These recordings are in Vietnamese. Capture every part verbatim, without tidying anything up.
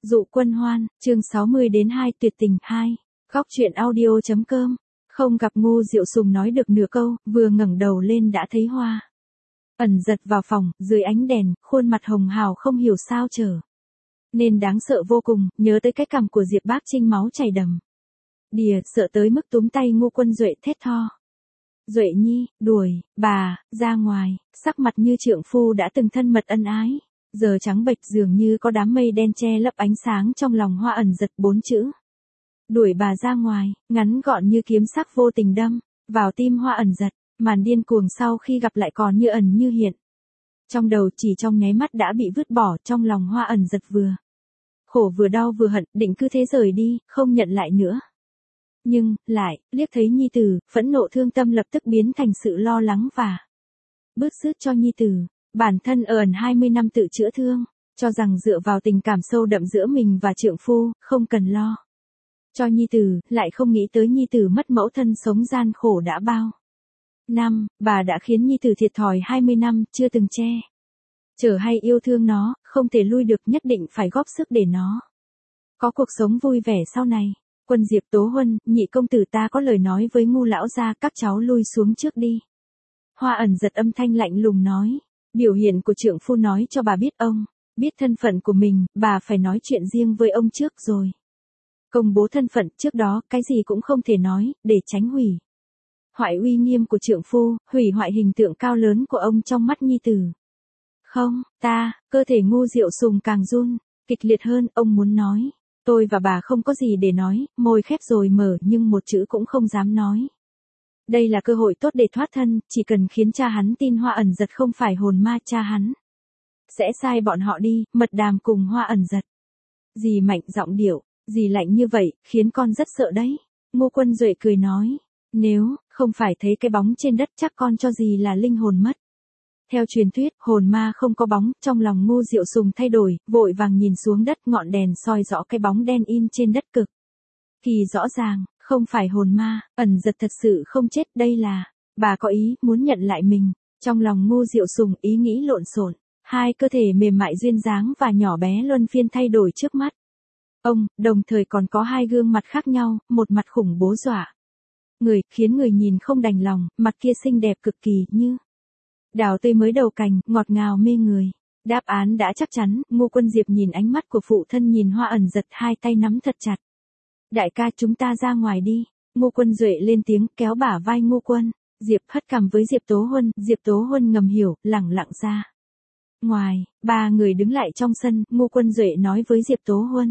Dụ quân hoan, chương sáu mươi đến hai tuyệt tình hai. Góc truyện audio.com. Không gặp Ngô Diệu Sùng nói được nửa câu, vừa ngẩng đầu lên đã thấy Hoa Ẩn Giật vào phòng, dưới ánh đèn, khuôn mặt hồng hào không hiểu sao trở nên đáng sợ vô cùng, nhớ tới cái cằm của Diệp Bác Trinh máu chảy đầm đìa, sợ tới mức túm tay Ngô Quân Duệ thét tho. Duệ nhi, đuổi bà ra ngoài. Sắc mặt như trượng phu đã từng thân mật ân ái, giờ trắng bệch dường như có đám mây đen che lấp ánh sáng trong lòng Hoa Ẩn Giật. Bốn chữ đuổi bà ra ngoài, ngắn gọn như kiếm sắc vô tình đâm vào tim Hoa Ẩn Giật. Màn điên cuồng sau khi gặp lại còn như ẩn như hiện trong đầu, chỉ trong nháy mắt đã bị vứt bỏ. Trong lòng Hoa Ẩn Giật vừa khổ vừa đau vừa hận, định cứ thế rời đi, không nhận lại nữa. Nhưng, lại, liếc thấy nhi tử, phẫn nộ thương tâm lập tức biến thành sự lo lắng và bứt rứt cho nhi tử. Bản thân ở ẩn hai mươi năm tự chữa thương, cho rằng dựa vào tình cảm sâu đậm giữa mình và trượng phu, không cần lo cho nhi tử, lại không nghĩ tới nhi tử mất mẫu thân sống gian khổ đã bao năm, bà đã khiến nhi tử thiệt thòi hai mươi năm, chưa từng che chở hay yêu thương nó, không thể lui được, nhất định phải góp sức để nó có cuộc sống vui vẻ sau này. Quân Diệp Tố Huân, nhị công tử ta có lời nói với Ngu lão gia, các cháu lui xuống trước đi. Hoa Ẩn Giật âm thanh lạnh lùng nói. Biểu hiện của trượng phu nói cho bà biết ông biết thân phận của mình, bà phải nói chuyện riêng với ông trước rồi công bố thân phận. Trước đó cái gì cũng không thể nói, để tránh hủy hoại uy nghiêm của trượng phu, hủy hoại hình tượng cao lớn của ông trong mắt nhi tử. Không, ta, cơ thể Ngô Diệu Sùng càng run kịch liệt hơn. Ông muốn nói, tôi và bà không có gì để nói, môi khép rồi mở nhưng một chữ cũng không dám nói. Đây là cơ hội tốt để thoát thân, chỉ cần khiến cha hắn tin Hoa Ẩn Giật không phải hồn ma, cha hắn sẽ sai bọn họ đi, mật đàm cùng Hoa Ẩn Giật. Dì mạnh giọng điệu, dì lạnh như vậy, khiến con rất sợ đấy. Ngô Quân Duệ cười nói, nếu không phải thấy cái bóng trên đất chắc con cho dì là linh hồn mất. Theo truyền thuyết, hồn ma không có bóng. Trong lòng Ngô Diệu Sùng thay đổi, vội vàng nhìn xuống đất, ngọn đèn soi rõ cái bóng đen in trên đất cực kỳ rõ ràng, không phải hồn ma. Ẩn Giật thật sự không chết, đây là bà có ý muốn nhận lại mình. Trong lòng Ngô Diệu Sùng ý nghĩ lộn xộn, hai cơ thể mềm mại duyên dáng và nhỏ bé luân phiên thay đổi trước mắt ông, đồng thời còn có hai gương mặt khác nhau, một mặt khủng bố dọa người, khiến người nhìn không đành lòng, mặt kia xinh đẹp cực kỳ, như đào tươi mới đầu cành, ngọt ngào mê người. Đáp án đã chắc chắn. Ngô Quân Diệp nhìn ánh mắt của phụ thân, nhìn Hoa Ẩn Giật, hai tay nắm thật chặt. Đại ca, chúng ta ra ngoài đi. Ngô Quân Duệ lên tiếng, kéo bả vai Ngô Quân Diệp, hất cằm với Diệp Tố Huân. Diệp Tố Huân ngầm hiểu, lẳng lặng ra ngoài. Ba người đứng lại trong sân. Ngô Quân Duệ nói với Diệp Tố Huân,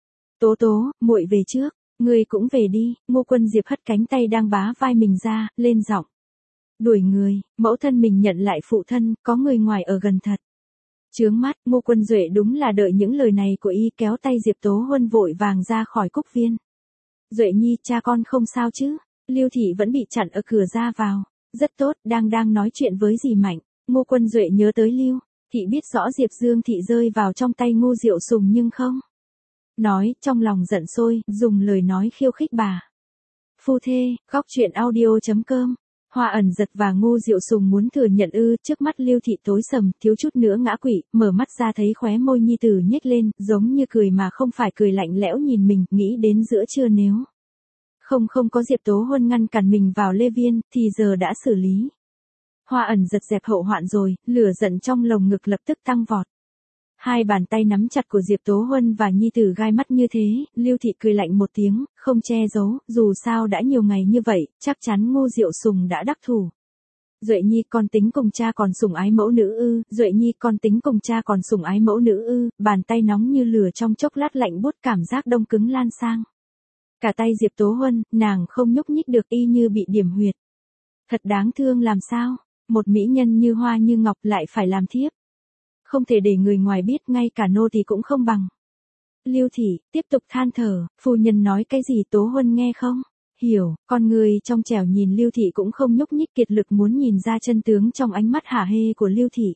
Tố Tố, muội về trước. Người cũng về đi. Ngô Quân Diệp hất cánh tay đang bá vai mình ra, lên giọng đuổi người. Mẫu thân mình nhận lại phụ thân, có người ngoài ở gần thật chướng mắt. Ngô Quân Duệ đúng là đợi những lời này của y, kéo tay Diệp Tố Huân vội vàng ra khỏi cúc viên. Duệ nhi, cha con không sao chứ? Lưu Thị vẫn bị chặn ở cửa ra vào. Rất tốt, đang đang nói chuyện với dì Mạnh. Ngô Quân Duệ nhớ tới Lưu Thị biết rõ Diệp Dương Thị rơi vào trong tay Ngô Diệu Sùng nhưng không nói, trong lòng giận sôi, dùng lời nói khiêu khích bà phu thê. Góc truyện audio.com. Hoa Ẩn Giật và Ngô Diệu Sùng muốn thừa nhận ư? Trước mắt Lưu Thị tối sầm, thiếu chút nữa ngã quỵ, mở mắt ra thấy khóe môi nhi tử nhếch lên, giống như cười mà không phải cười, lạnh lẽo nhìn mình, nghĩ đến giữa trưa nếu không không có Diệp Tố Huân ngăn cản mình vào Lê Viên, thì giờ đã xử lý Hoa Ẩn Giật dẹp hậu hoạn rồi. Lửa giận trong lồng ngực lập tức tăng vọt. Hai bàn tay nắm chặt của Diệp Tố Huân và nhi tử gai mắt như thế. Lưu Thị cười lạnh một tiếng, không che giấu, dù sao đã nhiều ngày như vậy, chắc chắn Ngô Diệu Sùng đã đắc thủ. Duệ nhi, con tính cùng cha còn sủng ái mẫu nữ ư? Duệ nhi, con tính cùng cha còn sủng ái mẫu nữ ư? Bàn tay nóng như lửa trong chốc lát lạnh buốt, cảm giác đông cứng lan sang cả tay Diệp Tố Huân. Nàng không nhúc nhích được, y như bị điểm huyệt. Thật đáng thương làm sao? Một mỹ nhân như hoa như ngọc lại phải làm thiếp. Không thể để người ngoài biết, ngay cả nô tỳ cũng không bằng. Lưu Thị tiếp tục than thở, phu nhân nói cái gì Tố Huân nghe không hiểu. Con người trong trẻo nhìn Lưu Thị cũng không nhúc nhích, kiệt lực muốn nhìn ra chân tướng trong ánh mắt hả hê của Lưu Thị.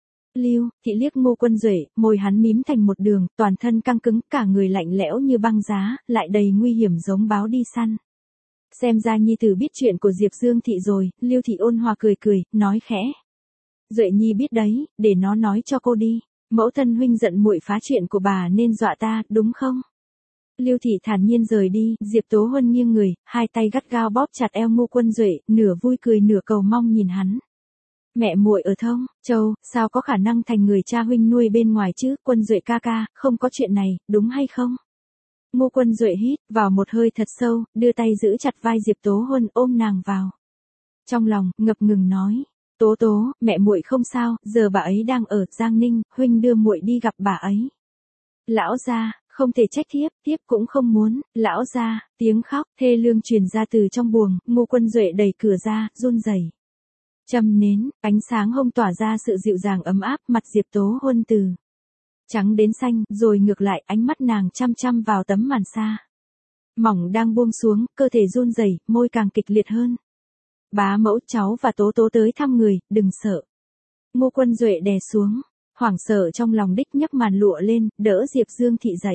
Lưu Thị liếc Ngô Quân Duệ, môi hắn mím thành một đường, toàn thân căng cứng, cả người lạnh lẽo như băng giá, lại đầy nguy hiểm giống báo đi săn. Xem ra nhi tử biết chuyện của Diệp Dương Thị rồi. Lưu Thị ôn hòa cười cười, nói khẽ, Duệ nhi biết đấy, để nó nói cho cô đi. Mẫu thân huynh giận muội phá chuyện của bà nên dọa ta, đúng không? Lưu Thị thản nhiên rời đi, Diệp Tố Huân nghiêng người, hai tay gắt gao bóp chặt eo Ngô Quân Duệ, nửa vui cười nửa cầu mong nhìn hắn. Mẹ muội ở Thông Châu, sao có khả năng thành người cha huynh nuôi bên ngoài chứ, Quân Duệ ca ca, không có chuyện này, đúng hay không? Ngô Quân Duệ hít vào một hơi thật sâu, đưa tay giữ chặt vai Diệp Tố Huân ôm nàng vào. Trong lòng, ngập ngừng nói, Tố Tố, mẹ muội không sao, giờ bà ấy đang ở Giang Ninh, huynh đưa muội đi gặp bà ấy. Lão gia, không thể trách thiếp, thiếp cũng không muốn, lão gia, tiếng khóc, thê lương truyền ra từ trong buồng, Ngô Quân Duệ đẩy cửa ra, run rẩy. Châm nến, ánh sáng hông tỏa ra sự dịu dàng ấm áp, mặt Diệp Tố Huân từ trắng đến xanh, rồi ngược lại ánh mắt nàng chăm chăm vào tấm màn xa. Mỏng đang buông xuống, cơ thể run rẩy, môi càng kịch liệt hơn. Bá mẫu, cháu và Tố Tố tới thăm người, đừng sợ. Ngô Quân Duệ đè xuống, hoảng sợ trong lòng đích nhấc màn lụa lên, đỡ Diệp Dương Thị dậy.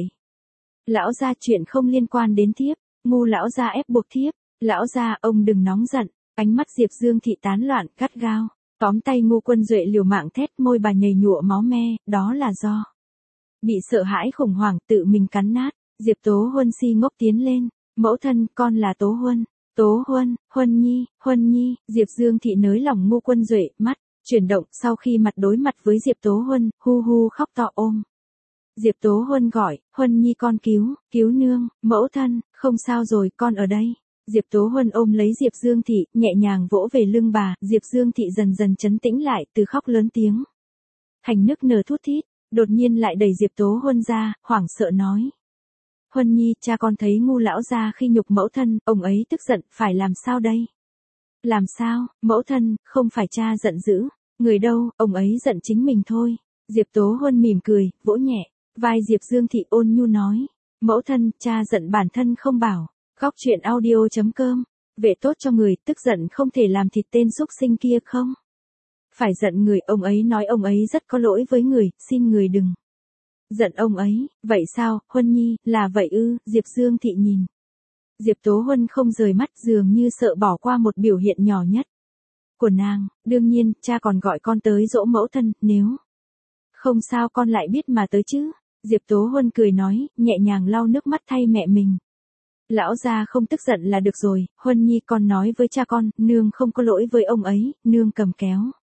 Lão gia, chuyện không liên quan đến thiếp, Ngô lão gia ép buộc thiếp, lão gia, ông đừng nóng giận. Ánh mắt Diệp Dương Thị tán loạn, gắt gao, tóm tay Ngô Quân Duệ liều mạng thét, môi bà nhầy nhụa máu me, đó là do bị sợ hãi khủng hoảng tự mình cắn nát. Diệp Tố Huân si ngốc tiến lên, mẫu thân, con là Tố Huân, Tố Huân, Huân Nhi, Huân Nhi. Diệp Dương Thị nới lỏng Ngô Quân Duệ, mắt chuyển động, sau khi mặt đối mặt với Diệp Tố Huân, hu hu khóc to ôm. Diệp Tố Huân gọi, Huân Nhi con cứu, cứu nương, mẫu thân, không sao rồi, con ở đây. Diệp Tố Huân ôm lấy Diệp Dương Thị, nhẹ nhàng vỗ về lưng bà, Diệp Dương Thị dần dần trấn tĩnh lại, từ khóc lớn tiếng thành nức nở thút thít, đột nhiên lại đẩy Diệp Tố Huân ra, hoảng sợ nói. Huân Nhi, cha con thấy Ngô lão gia khi nhục mẫu thân, ông ấy tức giận, phải làm sao đây? Làm sao, mẫu thân, không phải cha giận dữ, người đâu, ông ấy giận chính mình thôi. Diệp Tố Huân mỉm cười, vỗ nhẹ vai Diệp Dương Thị ôn nhu nói. Mẫu thân, cha giận bản thân không bảo. Góc truyện audio chấm com, vệ tốt cho người, tức giận không thể làm thịt tên súc sinh kia không? Phải giận người, ông ấy nói ông ấy rất có lỗi với người, xin người đừng giận ông ấy. Vậy sao, Huân Nhi, là vậy ư? Diệp Dương Thị nhìn Diệp Tố Huân không rời mắt, dường như sợ bỏ qua một biểu hiện nhỏ nhất của nàng. Đương nhiên, cha còn gọi con tới dỗ mẫu thân, nếu không sao con lại biết mà tới chứ. Diệp Tố Huân cười nói, nhẹ nhàng lau nước mắt thay mẹ mình. Lão gia không tức giận là được rồi, Huân Nhi, con nói với cha con, nương không có lỗi với ông ấy, nương cầm kéo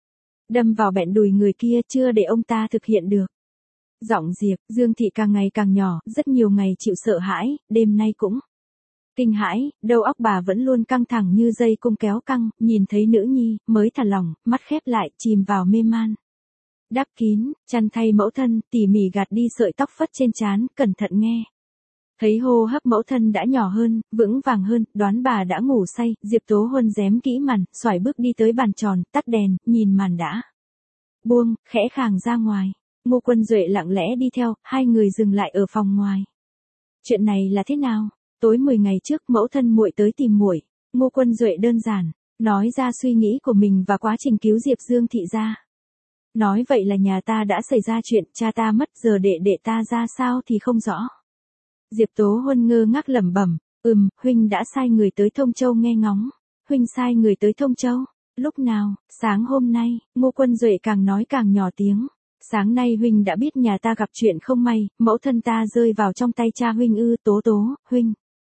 đâm vào bẹn đùi người kia, chưa để ông ta thực hiện được. Giọng Diệp Dương Thị càng ngày càng nhỏ, rất nhiều ngày chịu sợ hãi, đêm nay cũng kinh hãi, đầu óc bà vẫn luôn căng thẳng như dây cung kéo căng, nhìn thấy nữ nhi, mới thả lỏng, mắt khép lại, chìm vào mê man. Đắp kín chăn thay mẫu thân, tỉ mỉ gạt đi sợi tóc phất trên trán, cẩn thận nghe. Thấy hô hấp mẫu thân đã nhỏ hơn, vững vàng hơn, đoán bà đã ngủ say, Diệp Tố Huân rém kỹ màn, xoải bước đi tới bàn tròn, tắt đèn, nhìn màn đã buông, khẽ khàng ra ngoài. Ngô Quân Duệ lặng lẽ đi theo, hai người dừng lại ở phòng ngoài. Chuyện này là thế nào? Tối mười ngày trước, mẫu thân muội tới tìm muội. Ngô Quân Duệ đơn giản nói ra suy nghĩ của mình và quá trình cứu Diệp Dương Thị ra. Nói vậy là nhà ta đã xảy ra chuyện, cha ta mất, giờ đệ đệ ta ra sao thì không rõ. Diệp Tố Huân ngơ ngác lẩm bẩm, ừm, huynh đã sai người tới Thông Châu nghe ngóng. Huynh sai người tới Thông Châu? Lúc nào? Sáng hôm nay. Ngô Quân Duệ càng nói càng nhỏ tiếng. Sáng nay huynh đã biết nhà ta gặp chuyện không may, mẫu thân ta rơi vào trong tay cha huynh ư? Tố Tố, huynh.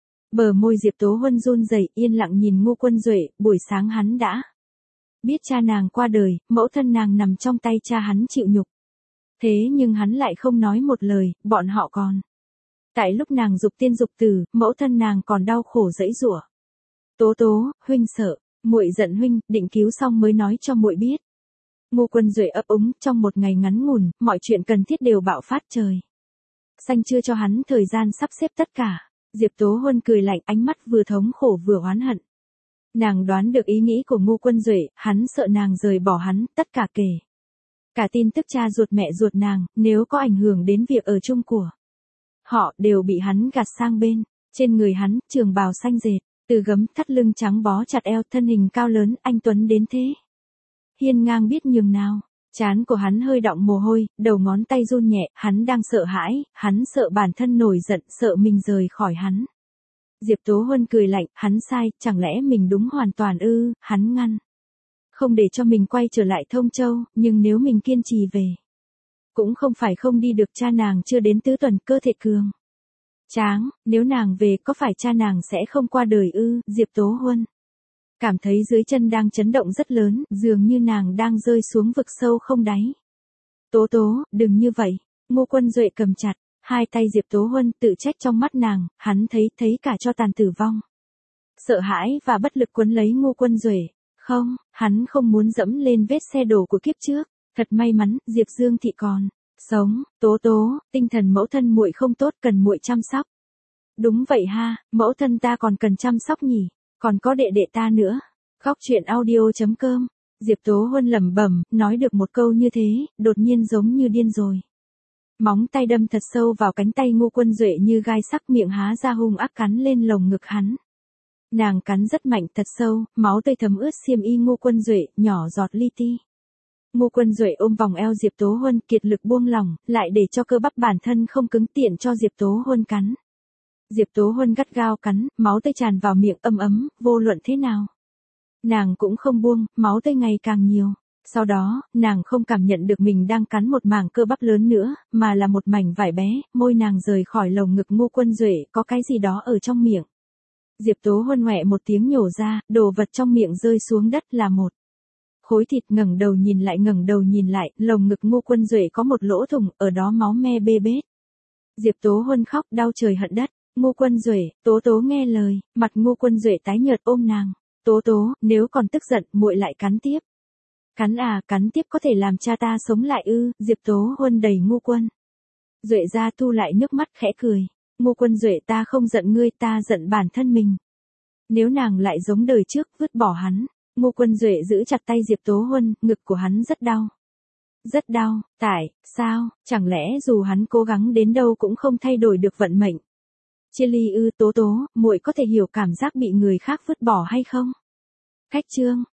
Bờ môi Diệp Tố Huân run rẩy, yên lặng nhìn Ngô Quân Duệ, buổi sáng hắn đã biết cha nàng qua đời, mẫu thân nàng nằm trong tay cha hắn chịu nhục. Thế nhưng hắn lại không nói một lời, bọn họ còn. Tại lúc nàng dục tiên dục tử, mẫu thân nàng còn đau khổ dẫy giụa. Tố Tố, huynh sợ, muội giận huynh, định cứu xong mới nói cho muội biết. Ngô Quân Duệ ấp úng, trong một ngày ngắn ngủn, mọi chuyện cần thiết đều bạo phát trời xanh chưa cho hắn thời gian sắp xếp tất cả. Diệp Tố Huân cười lạnh, ánh mắt vừa thống khổ vừa oán hận. Nàng đoán được ý nghĩ của Ngô Quân Duệ, hắn sợ nàng rời bỏ hắn, tất cả kể cả tin tức cha ruột mẹ ruột nàng, nếu có ảnh hưởng đến việc ở chung của họ, đều bị hắn gạt sang bên. Trên người hắn, trường bào xanh dệt, từ gấm thắt lưng trắng bó chặt eo, thân hình cao lớn, anh tuấn đến thế hiên ngang biết nhường nào. Trán của hắn hơi đọng mồ hôi, đầu ngón tay run nhẹ, hắn đang sợ hãi, hắn sợ bản thân nổi giận, sợ mình rời khỏi hắn. Diệp Tố Huân cười lạnh, hắn sai, chẳng lẽ mình đúng hoàn toàn ư? Hắn ngăn không để cho mình quay trở lại Thông Châu, nhưng nếu mình kiên trì về Cũng không phải không đi được, cha nàng chưa đến tứ tuần, cơ thể cường tráng, nếu nàng về có phải cha nàng sẽ không qua đời ư? Diệp Tố Huân cảm thấy dưới chân đang chấn động rất lớn, dường như nàng đang rơi xuống vực sâu không đáy. Tố Tố, đừng như vậy. Ngô Quân Duệ cầm chặt hai tay Diệp Tố Huân, tự trách trong mắt nàng, hắn thấy thấy cả cho tàn tử vong. Sợ hãi và bất lực quấn lấy Ngô Quân Duệ. Không, hắn không muốn dẫm lên vết xe đổ của kiếp trước. Thật may mắn, Diệp Dương Thị còn sống. Tố Tố, tinh thần mẫu thân muội không tốt, cần muội chăm sóc. Đúng vậy ha, mẫu thân ta còn cần chăm sóc nhỉ, còn có đệ đệ ta nữa. Góc truyện audio.com. Diệp Tố Huân lẩm bẩm, nói được một câu như thế, đột nhiên giống như điên rồi. Móng tay đâm thật sâu vào cánh tay Ngô Quân Duệ như gai sắc, miệng há ra hung ác cắn lên lồng ngực hắn. Nàng cắn rất mạnh thật sâu, máu tươi thấm ướt xiêm y Ngô Quân Duệ, nhỏ giọt li ti. Ngô Quân Duệ ôm vòng eo Diệp Tố Huân, kiệt lực buông lỏng, lại để cho cơ bắp bản thân không cứng, tiện cho Diệp Tố Huân cắn. Diệp Tố Huân gắt gao cắn, máu tươi tràn vào miệng ấm ấm, vô luận thế nào. Nàng cũng không buông, máu tươi ngày càng nhiều. Sau đó, nàng không cảm nhận được mình đang cắn một mảng cơ bắp lớn nữa, mà là một mảnh vải bé, môi nàng rời khỏi lồng ngực Ngô Quân Duệ, có cái gì đó ở trong miệng. Diệp Tố Huân ngoẹ một tiếng nhổ ra, đồ vật trong miệng rơi xuống đất là một khối thịt. Ngẩng đầu nhìn lại ngẩng đầu nhìn lại, lồng ngực Ngô Quân Duệ có một lỗ thủng, ở đó máu me bê bết. Diệp Tố Huân khóc đau trời hận đất. Ngô Quân Duệ, Tố Tố nghe lời, mặt Ngô Quân Duệ tái nhợt ôm nàng. Tố Tố, nếu còn tức giận, muội lại cắn tiếp. Cắn à, cắn tiếp có thể làm cha ta sống lại ư? Diệp Tố Huân đẩy Ngô Quân Duệ ra, thu lại nước mắt khẽ cười. Ngô Quân Duệ, ta không giận ngươi, ta giận bản thân mình. Nếu nàng lại giống đời trước, vứt bỏ hắn. Ngô Quân Duệ giữ chặt tay Diệp Tố Huân, ngực của hắn rất đau. Rất đau, tại, sao, chẳng lẽ dù hắn cố gắng đến đâu cũng không thay đổi được vận mệnh. Chia ly ư? Tố Tố, muội có thể hiểu cảm giác bị người khác vứt bỏ hay không? Cách chương